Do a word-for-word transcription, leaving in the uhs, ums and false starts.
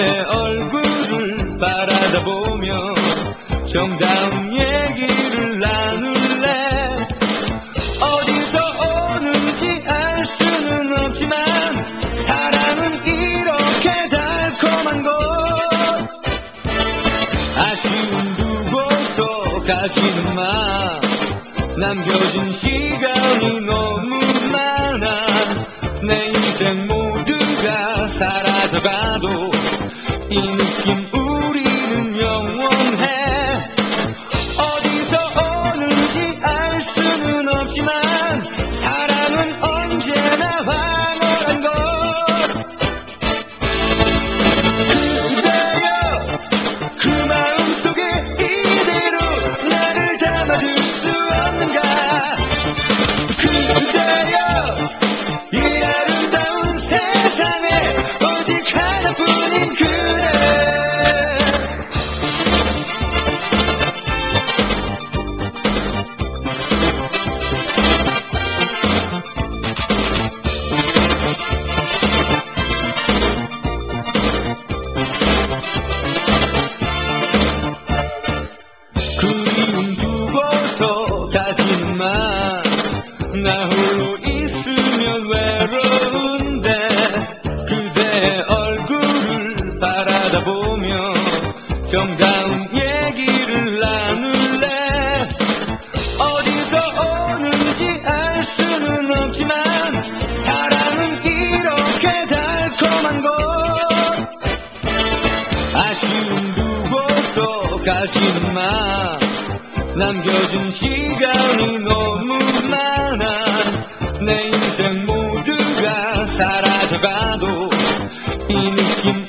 그대 얼굴을 바라다 보며 정다운 얘기를 나눌래. 어디서 오는지 알 수는 없지만 사랑은 이렇게 달콤한 것. 아쉬운 두 보소 가지는 마. 남겨진 시간이 너무 많아. 내 인생 모두가 사라져가도 이 느낌 우리는 영원해. 어디서 오는지 알 수는 없지만 사랑은 언제나 황홀한 것. 그대여 그 마음속에 이대로 나를 담아둘 수 없는가. 그대여 이 아름다운 세상에 오직 하나뿐인 그대. 그리움 두고서 가지는 마. 나 홀로 있으면 외로운데 그대의 얼굴을 바라다 보며 정다운 얘기를 나눌래. 어디서 오는지 알 수는 없지만 사랑은 이렇게 달콤한 것. 아쉬운 두고서 가지는 마. 남겨진 시간이 너무 많아. 내 인생 모두가 사라져가도 이 느낌